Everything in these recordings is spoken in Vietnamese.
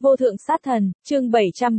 Vô thượng sát thần, chương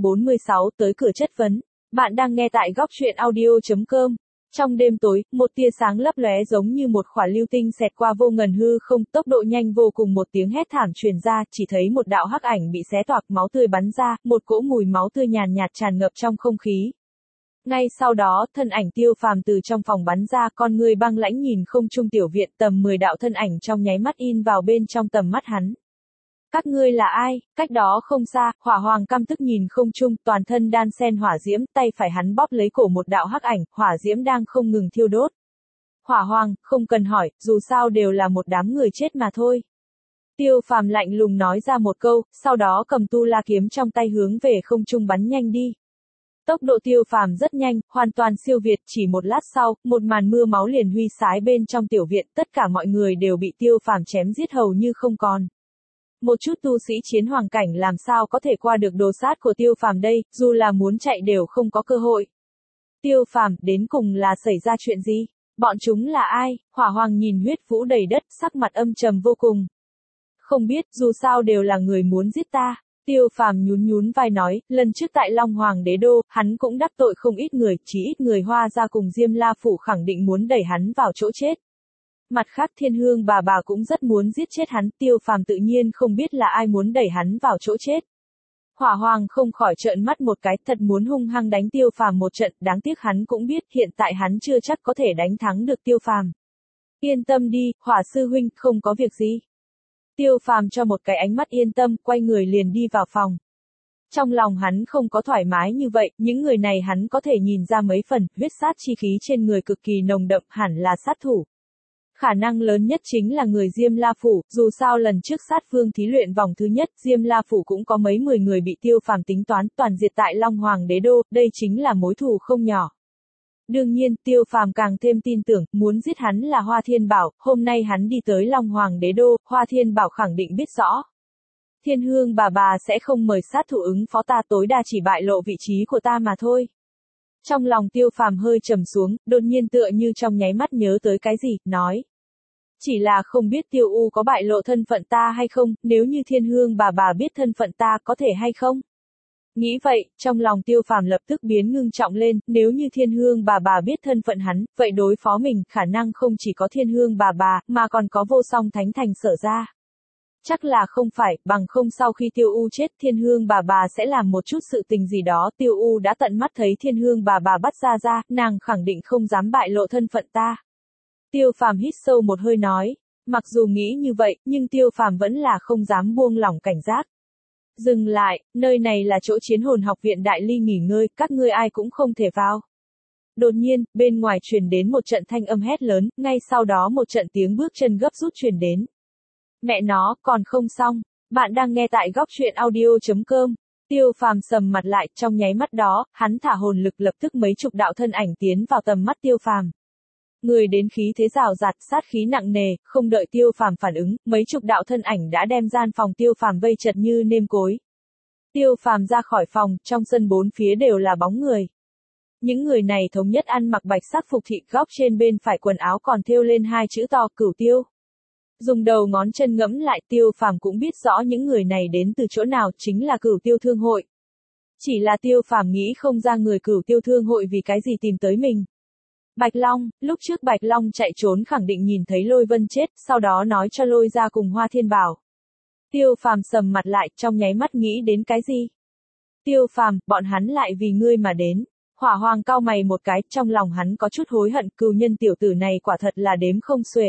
746 tới cửa chất vấn. Bạn đang nghe tại góc truyện audio.com. Trong đêm tối, một tia sáng lấp lóe giống như một quả lưu tinh xẹt qua vô ngần hư không, tốc độ nhanh vô cùng, một tiếng hét thảm truyền ra, chỉ thấy một đạo hắc ảnh bị xé toạc, máu tươi bắn ra, một cỗ mùi máu tươi nhàn nhạt tràn ngập trong không khí. Ngay sau đó, thân ảnh Tiêu Phàm từ trong phòng bắn ra, con người băng lãnh nhìn không trung tiểu viện, tầm 10 đạo thân ảnh trong nháy mắt in vào bên trong tầm mắt hắn. Các ngươi là ai? Cách đó không xa, Hỏa Hoàng căm tức nhìn không trung, toàn thân đan sen hỏa diễm, tay phải hắn bóp lấy cổ một đạo hắc ảnh, hỏa diễm đang không ngừng thiêu đốt. Hỏa Hoàng, không cần hỏi, dù sao đều là một đám người chết mà thôi. Tiêu Phàm lạnh lùng nói ra một câu, sau đó cầm tu la kiếm trong tay hướng về không trung bắn nhanh đi. Tốc độ Tiêu Phàm rất nhanh, hoàn toàn siêu việt, chỉ một lát sau, một màn mưa máu liền huy sái bên trong tiểu viện, tất cả mọi người đều bị Tiêu Phàm chém giết hầu như không còn. Một chút tu sĩ chiến hoàng cảnh làm sao có thể qua được đồ sát của Tiêu Phàm đây, dù là muốn chạy đều không có cơ hội. Tiêu Phàm, đến cùng là xảy ra chuyện gì? Bọn chúng là ai? Hỏa Hoàng nhìn huyết vũ đầy đất, sắc mặt âm trầm vô cùng. Không biết, dù sao đều là người muốn giết ta. Tiêu Phàm nhún nhún vai nói, lần trước tại Long Hoàng Đế Đô, hắn cũng đắc tội không ít người, chỉ ít người Hoa gia cùng Diêm La Phủ khẳng định muốn đẩy hắn vào chỗ chết. Mặt khác Thiên Hương bà cũng rất muốn giết chết hắn, Tiêu Phàm tự nhiên không biết là ai muốn đẩy hắn vào chỗ chết. Hỏa Hoàng không khỏi trợn mắt một cái, thật muốn hung hăng đánh Tiêu Phàm một trận, đáng tiếc hắn cũng biết hiện tại hắn chưa chắc có thể đánh thắng được Tiêu Phàm. Yên tâm đi, Hỏa sư huynh, không có việc gì. Tiêu Phàm cho một cái ánh mắt yên tâm, quay người liền đi vào phòng. Trong lòng hắn không có thoải mái như vậy, những người này hắn có thể nhìn ra mấy phần, huyết sát chi khí trên người cực kỳ nồng đậm, hẳn là sát thủ. Khả năng lớn nhất chính là người Diêm La Phủ, dù sao lần trước sát vương thí luyện vòng thứ nhất, Diêm La Phủ cũng có mấy 10 người bị Tiêu Phàm tính toán, toàn diệt tại Long Hoàng Đế Đô, đây chính là mối thù không nhỏ. Đương nhiên, Tiêu Phàm càng thêm tin tưởng, muốn giết hắn là Hoa Thiên Bảo, hôm nay hắn đi tới Long Hoàng Đế Đô, Hoa Thiên Bảo khẳng định biết rõ. Thiên Hương bà sẽ không mời sát thủ ứng phó ta, tối đa chỉ bại lộ vị trí của ta mà thôi. Trong lòng Tiêu Phàm hơi trầm xuống, đột nhiên tựa như trong nháy mắt nhớ tới cái gì, nói. Chỉ là không biết Tiêu U có bại lộ thân phận ta hay không, nếu như Thiên Hương bà biết thân phận ta có thể hay không? Nghĩ vậy, trong lòng Tiêu Phàm lập tức biến ngưng trọng lên, nếu như Thiên Hương bà biết thân phận hắn, vậy đối phó mình, khả năng không chỉ có Thiên Hương bà mà còn có Vô Song Thánh Thành Sở ra. Chắc là không phải, bằng không sau khi Tiêu U chết, Thiên Hương bà sẽ làm một chút sự tình gì đó, Tiêu U đã tận mắt thấy Thiên Hương bà bắt ra, nàng khẳng định không dám bại lộ thân phận ta. Tiêu Phàm hít sâu một hơi nói, mặc dù nghĩ như vậy, nhưng Tiêu Phàm vẫn là không dám buông lỏng cảnh giác. Dừng lại, nơi này là chỗ Chiến Hồn Học viện Đại Ly nghỉ ngơi, các ngươi ai cũng không thể vào. Đột nhiên, bên ngoài truyền đến một trận thanh âm hét lớn, ngay sau đó một trận tiếng bước chân gấp rút truyền đến. Mẹ nó, còn không xong, bạn đang nghe tại góc truyện audio.com. Tiêu Phàm sầm mặt lại, trong nháy mắt đó, hắn thả hồn lực lập tức mấy chục đạo thân ảnh tiến vào tầm mắt Tiêu Phàm. Người đến khí thế rào rạt, sát khí nặng nề, không đợi Tiêu Phàm phản ứng, mấy chục đạo thân ảnh đã đem gian phòng Tiêu Phàm vây chật như nêm cối. Tiêu Phàm ra khỏi phòng, trong sân bốn phía đều là bóng người. Những người này thống nhất ăn mặc bạch sắc phục thị, góc trên bên phải quần áo còn thêu lên hai chữ to, Cửu Tiêu. Dùng đầu ngón chân ngẫm lại, Tiêu Phàm cũng biết rõ những người này đến từ chỗ nào, chính là Cửu Tiêu Thương hội. Chỉ là Tiêu Phàm nghĩ không ra người Cửu Tiêu Thương hội vì cái gì tìm tới mình. Bạch Long, lúc trước Bạch Long chạy trốn khẳng định nhìn thấy Lôi Vân chết, sau đó nói cho Lôi ra cùng Hoa Thiên Bảo. Tiêu Phàm sầm mặt lại, trong nháy mắt nghĩ đến cái gì? Tiêu Phàm, bọn hắn lại vì ngươi mà đến. Hỏa Hoàng cau mày một cái, trong lòng hắn có chút hối hận, cừu nhân tiểu tử này quả thật là đếm không xuể.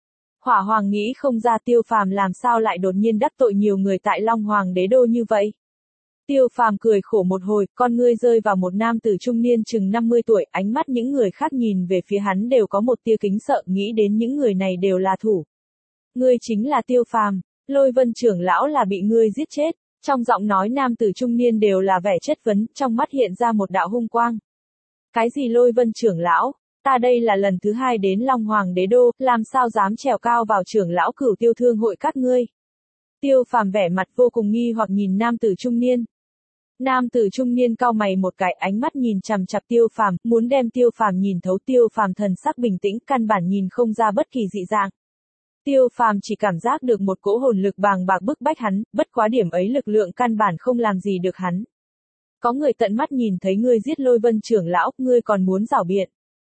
Hỏa Hoàng nghĩ không ra Tiêu Phàm làm sao lại đột nhiên đắc tội nhiều người tại Long Hoàng Đế Đô như vậy. Tiêu Phàm cười khổ một hồi, con ngươi rơi vào một nam tử trung niên chừng 50 tuổi, ánh mắt những người khác nhìn về phía hắn đều có một tia kính sợ, nghĩ đến những người này đều là thủ. Ngươi chính là Tiêu Phàm, Lôi Vân trưởng lão là bị ngươi giết chết. Trong giọng nói nam tử trung niên đều là vẻ chất vấn, trong mắt hiện ra một đạo hung quang. Cái gì Lôi Vân trưởng lão? Ta đây là lần thứ 2 đến Long Hoàng Đế Đô, làm sao dám trèo cao vào trưởng lão Cửu Tiêu Thương hội các ngươi? Tiêu Phàm vẻ mặt vô cùng nghi hoặc nhìn nam tử trung niên. Nam tử trung niên cau mày một cái, ánh mắt nhìn chằm chằm Tiêu Phàm, muốn đem Tiêu Phàm nhìn thấu. Tiêu Phàm thần sắc bình tĩnh, căn bản nhìn không ra bất kỳ dị dạng. Tiêu Phàm chỉ cảm giác được một cỗ hồn lực bàng bạc bức bách hắn, bất quá điểm ấy lực lượng căn bản không làm gì được hắn. Có người tận mắt nhìn thấy ngươi giết Lôi Vân trưởng lão, ngươi còn muốn giảo biện.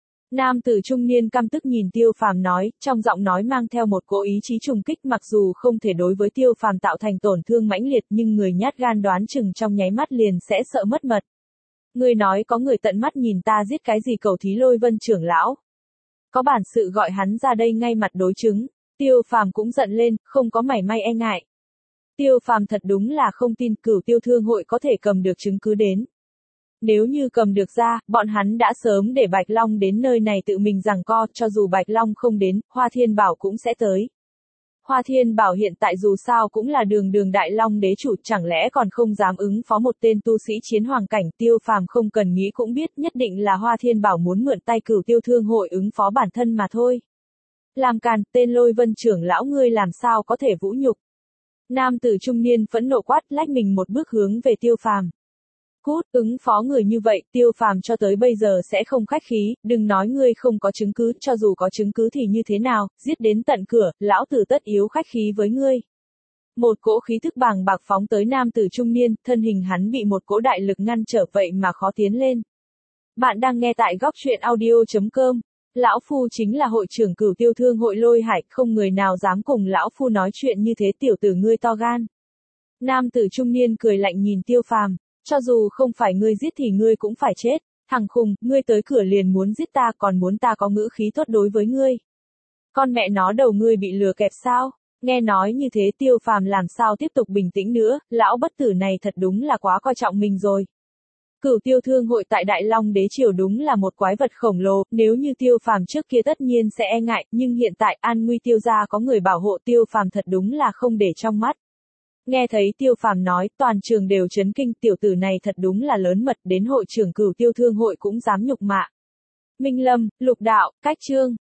Nam tử trung niên căm tức nhìn Tiêu Phàm nói, trong giọng nói mang theo một cỗ ý chí trùng kích, mặc dù không thể đối với Tiêu Phàm tạo thành tổn thương mãnh liệt, nhưng người nhát gan đoán chừng trong nháy mắt liền sẽ sợ mất mật. Ngươi nói có người tận mắt nhìn ta giết cái gì cầu thí Lôi Vân trưởng lão? Có bản sự gọi hắn ra đây ngay mặt đối chứng. Tiêu Phàm cũng giận lên, không có mảy may e ngại. Tiêu Phàm thật đúng là không tin Cửu Tiêu Thương hội có thể cầm được chứng cứ đến. Nếu như cầm được ra, bọn hắn đã sớm để Bạch Long đến nơi này tự mình giằng co, cho dù Bạch Long không đến, Hoa Thiên Bảo cũng sẽ tới. Hoa Thiên Bảo hiện tại dù sao cũng là đường Đại Long đế chủ, chẳng lẽ còn không dám ứng phó một tên tu sĩ chiến hoàng cảnh. Tiêu Phàm không cần nghĩ cũng biết nhất định là Hoa Thiên Bảo muốn mượn tay Cửu Tiêu Thương hội ứng phó bản thân mà thôi. Làm càn, tên Lôi Vân trưởng lão ngươi làm sao có thể vũ nhục. Nam tử trung niên phẫn nộ quát, lách mình một bước hướng về Tiêu Phàm. Cút, ứng phó người như vậy, Tiêu Phàm cho tới bây giờ sẽ không khách khí, đừng nói ngươi không có chứng cứ, cho dù có chứng cứ thì như thế nào, giết đến tận cửa, lão tử tất yếu khách khí với ngươi. Một cỗ khí thức bàng bạc phóng tới nam tử trung niên, thân hình hắn bị một cỗ đại lực ngăn trở vậy mà khó tiến lên. Bạn đang nghe tại góc truyện audio.com. Lão Phu chính là hội trưởng Cửu Tiêu Thương hội Lôi Hải, không người nào dám cùng Lão Phu nói chuyện như thế, tiểu tử ngươi to gan. Nam tử trung niên cười lạnh nhìn Tiêu Phàm, cho dù không phải ngươi giết thì ngươi cũng phải chết, thằng khùng, ngươi tới cửa liền muốn giết ta, còn muốn ta có ngữ khí tốt đối với ngươi. Con mẹ nó đầu ngươi bị lừa kẹp sao? Nghe nói như thế Tiêu Phàm làm sao tiếp tục bình tĩnh nữa, lão bất tử này thật đúng là quá coi trọng mình rồi. Cửu Tiêu Thương hội tại Đại Long đế triều đúng là một quái vật khổng lồ, nếu như Tiêu Phàm trước kia tất nhiên sẽ e ngại, nhưng hiện tại an nguy Tiêu gia có người bảo hộ, Tiêu Phàm thật đúng là không để trong mắt. Nghe thấy Tiêu Phàm nói, toàn trường đều chấn kinh, tiểu tử này thật đúng là lớn mật, đến hội trưởng Cửu Tiêu Thương hội cũng dám nhục mạ. Minh Lâm, Lục Đạo, Cách Chương.